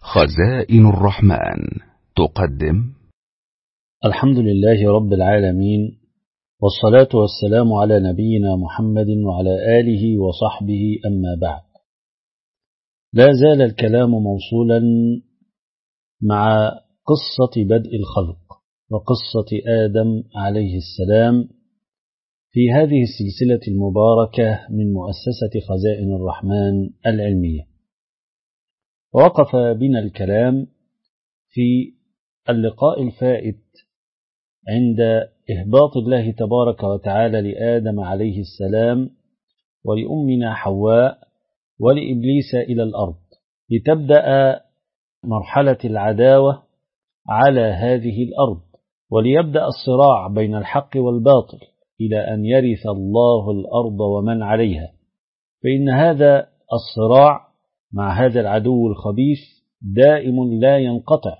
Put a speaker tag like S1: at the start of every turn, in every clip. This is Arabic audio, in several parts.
S1: خزائن الرحمن تقدم.
S2: الحمد لله رب العالمين، والصلاة والسلام على نبينا محمد وعلى آله وصحبه، أما بعد. لا زال الكلام موصولا مع قصة بدء الخلق وقصة آدم عليه السلام في هذه السلسلة المباركة من مؤسسة خزائن الرحمن العلمية. ووقف بنا الكلام في اللقاء الفائت عند إهباط الله تبارك وتعالى لآدم عليه السلام ولأمنا حواء ولإبليس إلى الأرض، لتبدأ مرحلة العداوة على هذه الأرض، وليبدأ الصراع بين الحق والباطل إلى أن يرث الله الأرض ومن عليها. فإن هذا الصراع مع هذا العدو الخبيث دائم لا ينقطع،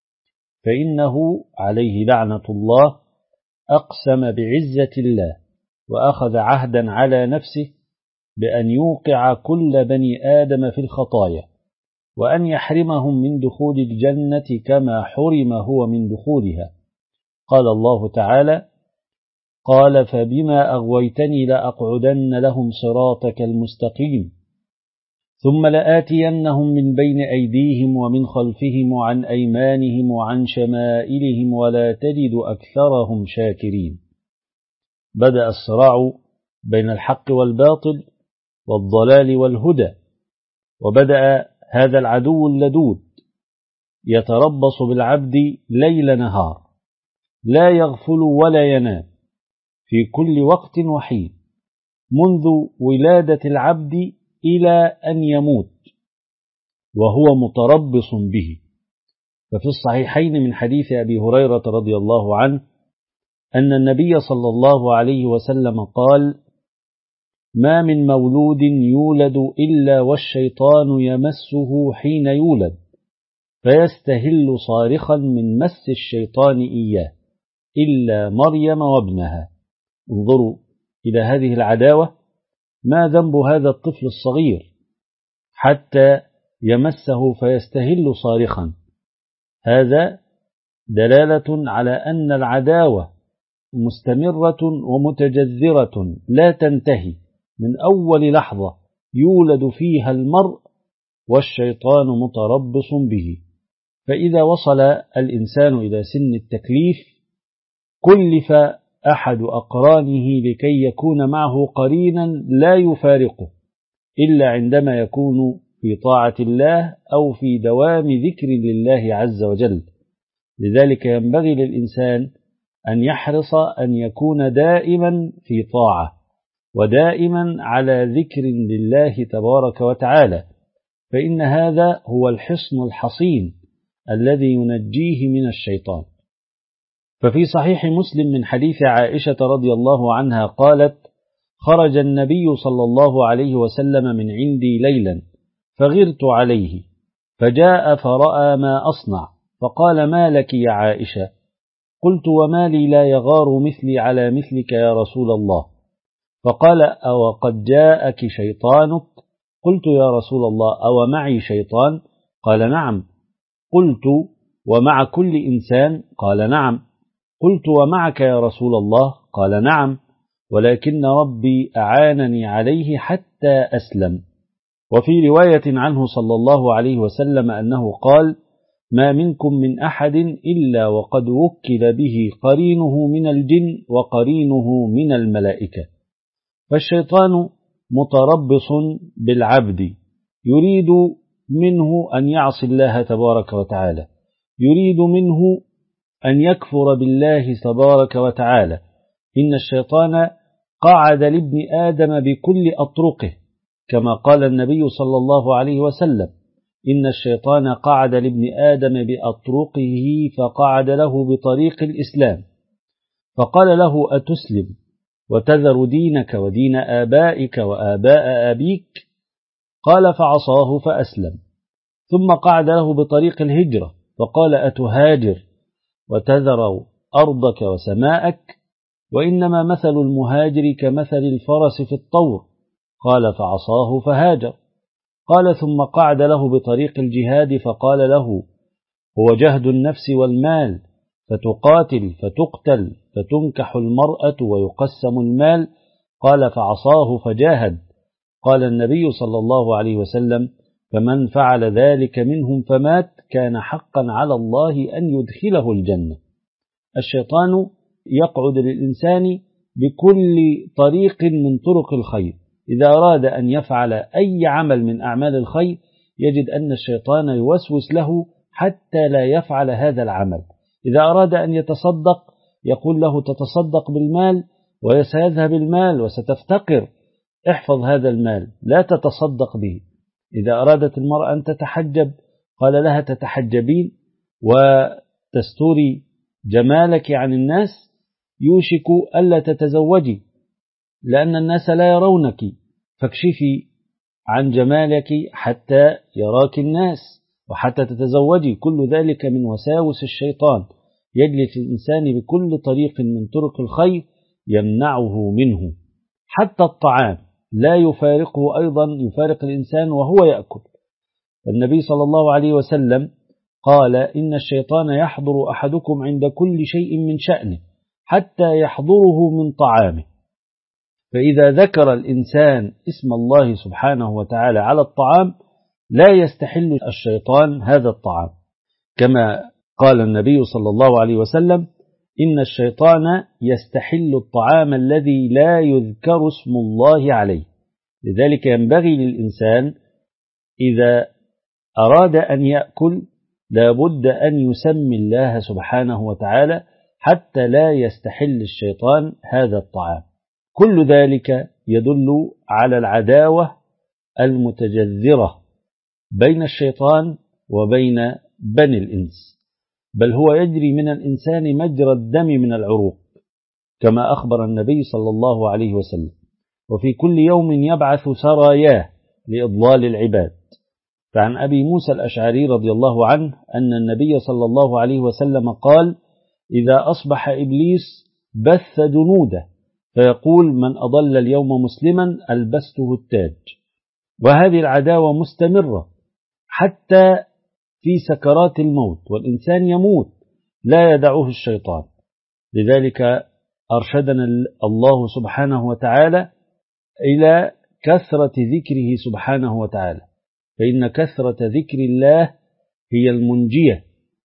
S2: فإنه عليه لعنة الله أقسم بعزة الله وأخذ عهدا على نفسه بأن يوقع كل بني آدم في الخطايا، وأن يحرمهم من دخول الجنة كما حرم هو من دخولها. قال الله تعالى: قال فبما أغويتني لأقعدن لهم صراطك المستقيم ثم لآتينهم من بين أيديهم ومن خلفهم وعن أيمانهم وعن شمائلهم ولا تجد أكثرهم شاكرين. بدأ الصراع بين الحق والباطل والضلال والهدى، وبدأ هذا العدو اللدود يتربص بالعبد ليل نهار، لا يغفل ولا ينام في كل وقت وحين، منذ ولادة العبد إلى أن يموت وهو متربص به. ففي الصحيحين من حديث أبي هريرة رضي الله عنه أن النبي صلى الله عليه وسلم قال: ما من مولود يولد إلا والشيطان يمسه حين يولد فيستهل صارخا من مس الشيطان إياه إلا مريم وابنها. انظروا إلى هذه العداوة، ما ذنب هذا الطفل الصغير حتى يمسه فيستهل صارخا؟ هذا دلالة على أن العداوة مستمرة ومتجذرة لا تنتهي من أول لحظة يولد فيها المرء والشيطان متربص به. فإذا وصل الإنسان إلى سن التكليف كلف أحد أقرانه لكي يكون معه قرينا لا يفارقه إلا عندما يكون في طاعة الله أو في دوام ذكر لله عز وجل. لذلك ينبغي للإنسان أن يحرص أن يكون دائما في طاعة ودائما على ذكر لله تبارك وتعالى، فإن هذا هو الحصن الحصين الذي ينجيه من الشيطان. ففي صحيح مسلم من حديث عائشة رضي الله عنها قالت: خرج النبي صلى الله عليه وسلم من عندي ليلا فغرت عليه، فجاء فرأى ما أصنع فقال: ما لك يا عائشة؟ قلت: وما لي لا يغار مثلي على مثلك يا رسول الله؟ فقال: أو قد جاءك شيطانك؟ قلت: يا رسول الله أو معي شيطان؟ قال: نعم. قلت: ومع كل إنسان؟ قال: نعم. قلت: ومعك يا رسول الله؟ قال: نعم، ولكن ربي أعانني عليه حتى أسلم. وفي رواية عنه صلى الله عليه وسلم أنه قال: ما منكم من أحد إلا وقد وكل به قرينه من الجن وقرينه من الملائكة. فالشيطان متربص بالعبد، يريد منه أن يعصي الله تبارك وتعالى، يريد منه أن يكفر بالله تبارك وتعالى. إن الشيطان قعد لابن آدم بكل أطرقه، كما قال النبي صلى الله عليه وسلم: إن الشيطان قعد لابن آدم بأطرقه فقعد له بطريق الإسلام، فقال له: أتسلم وتذر دينك ودين آبائك وآباء أبيك؟ قال: فعصاه فأسلم. ثم قعد له بطريق الهجرة فقال: أتهاجر وتذر أرضك وسماءك؟ وإنما مثل المهاجر كمثل الفرس في الطور. قال: فعصاه فهاجر. قال ثم قعد له بطريق الجهاد فقال له هو جهد النفس والمال، فتقاتل فتقتل فتنكح المرأة ويقسم المال. قال فعصاه فجاهد. قال النبي صلى الله عليه وسلم فمن فعل ذلك منهم فمات كان حقا على الله أن يدخله الجنة. الشيطان يقعد للإنسان بكل طريق من طرق الخير. إذا أراد أن يفعل أي عمل من أعمال الخير يجد أن الشيطان يوسوس له حتى لا يفعل هذا العمل. إذا أراد أن يتصدق يقول له تتصدق بالمال وسيذهب المال وستفتقر، احفظ هذا المال لا تتصدق به. إذا أرادت المرأة أن تتحجب قال لها تتحجبين وتستوري جمالك عن الناس يوشك ألا تتزوجي لأن الناس لا يرونك، فاكشفي عن جمالك حتى يراك الناس وحتى تتزوجي. كل ذلك من وساوس الشيطان، يجلس الإنسان بكل طريق من طرق الخير يمنعه منه. حتى الطعام لا يفارقه أيضا، يفارق الإنسان وهو يأكل. النبي صلى الله عليه وسلم قال إن الشيطان يحضر أحدكم عند كل شيء من شأنه حتى يحضره من طعامه، فإذا ذكر الإنسان اسم الله سبحانه وتعالى على الطعام لا يستحل الشيطان هذا الطعام، كما قال النبي صلى الله عليه وسلم إن الشيطان يستحل الطعام الذي لا يذكر اسم الله عليه. لذلك ينبغي للإنسان إذا أراد أن يأكل لابد أن يسمي الله سبحانه وتعالى حتى لا يستحل الشيطان هذا الطعام. كل ذلك يدل على العداوة المتجذرة بين الشيطان وبين بني الإنس، بل هو يجري من الإنسان مجرى الدم من العروق كما أخبر النبي صلى الله عليه وسلم، وفي كل يوم يبعث سراياه لإضلال العباد. فعن أبي موسى الأشعري رضي الله عنه أن النبي صلى الله عليه وسلم قال إذا أصبح إبليس بث جنوده فيقول من أضل اليوم مسلما ألبسته التاج. وهذه العداوة مستمرة حتى في سكرات الموت، والإنسان يموت لا يدعه الشيطان. لذلك أرشدنا الله سبحانه وتعالى إلى كثرة ذكره سبحانه وتعالى، فإن كثرة ذكر الله هي المنجية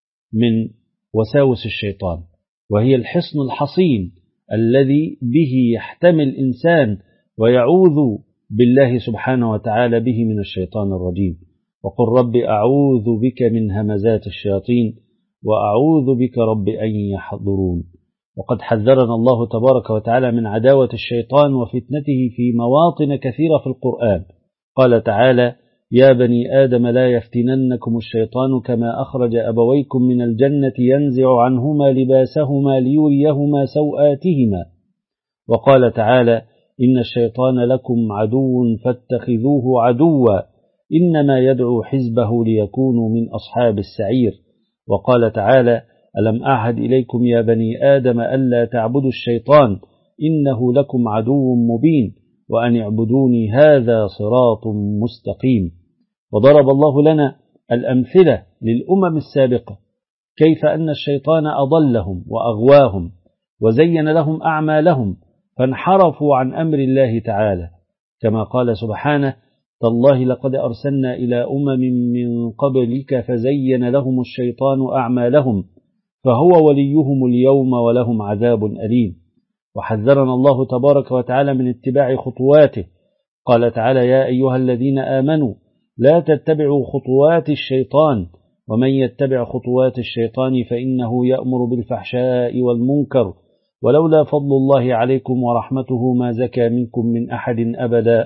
S2: من وساوس الشيطان، وهي الحصن الحصين الذي به يحتمي الإنسان ويعوذ بالله سبحانه وتعالى به من الشيطان الرجيم. وقل رب أعوذ بك من همزات الشياطين وأعوذ بك رب أن يحضرون. وقد حذرنا الله تبارك وتعالى من عداوة الشيطان وفتنته في مواطن كثيرة في القرآن. قال تعالى يا بني آدم لا يفتننكم الشيطان كما أخرج أبويكم من الجنة ينزع عنهما لباسهما ليريهما سوآتهما. وقال تعالى إن الشيطان لكم عدو فاتخذوه عدوا إنما يدعو حزبه ليكونوا من أصحاب السعير. وقال تعالى ألم أعهد إليكم يا بني آدم ألا تعبدوا الشيطان إنه لكم عدو مبين وأن اعبدوني هذا صراط مستقيم. وضرب الله لنا الأمثلة للأمم السابقة كيف أن الشيطان أضلهم وأغواهم وزين لهم أعمالهم فانحرفوا عن أمر الله تعالى، كما قال سبحانه تالله لقد أرسلنا إلى أمم من قبلك فزين لهم الشيطان أعمالهم فهو وليهم اليوم ولهم عذاب أليم. وحذرنا الله تبارك وتعالى من اتباع خطواته. قال تعالى يا أيها الذين آمنوا لا تتبعوا خطوات الشيطان ومن يتبع خطوات الشيطان فإنه يأمر بالفحشاء والمنكر ولولا فضل الله عليكم ورحمته ما زكى منكم من أحد أبدا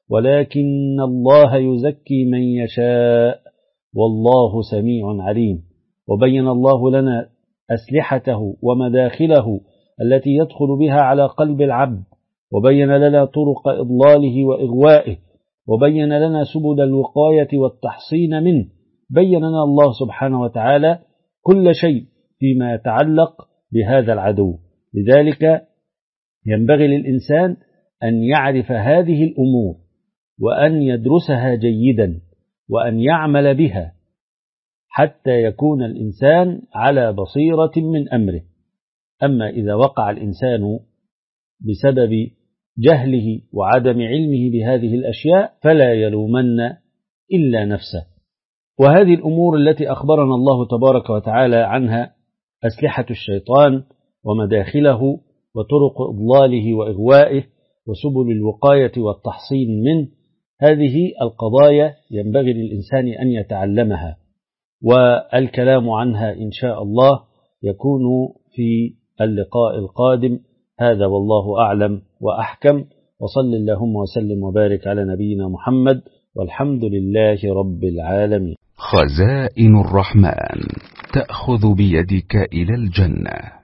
S2: ولكن الله يزكي من يشاء والله سميع عليم. وبين الله لنا أسلحته ومداخله التي يدخل بها على قلب العبد، وبين لنا طرق إضلاله وإغوائه، وبين لنا سبل الوقاية والتحصين منه. بين لنا الله سبحانه وتعالى كل شيء فيما يتعلق بهذا العدو. لذلك ينبغي للإنسان أن يعرف هذه الأمور وأن يدرسها جيدا وأن يعمل بها حتى يكون الإنسان على بصيرة من أمره. أما إذا وقع الإنسان بسبب جهله وعدم علمه بهذه الأشياء فلا يلومن إلا نفسه. وهذه الأمور التي أخبرنا الله تبارك وتعالى عنها أسلحة الشيطان ومداخله وطرق إضلاله وإغوائه وسبل الوقاية والتحصين منه، هذه القضايا ينبغي للإنسان أن يتعلمها، والكلام عنها إن شاء الله يكون في اللقاء القادم. هذا والله أعلم وأحكم، وصل اللهم وسلم وبارك على نبينا محمد، والحمد لله رب العالمين.
S1: خزائن الرحمن تأخذ بيدك إلى الجنة.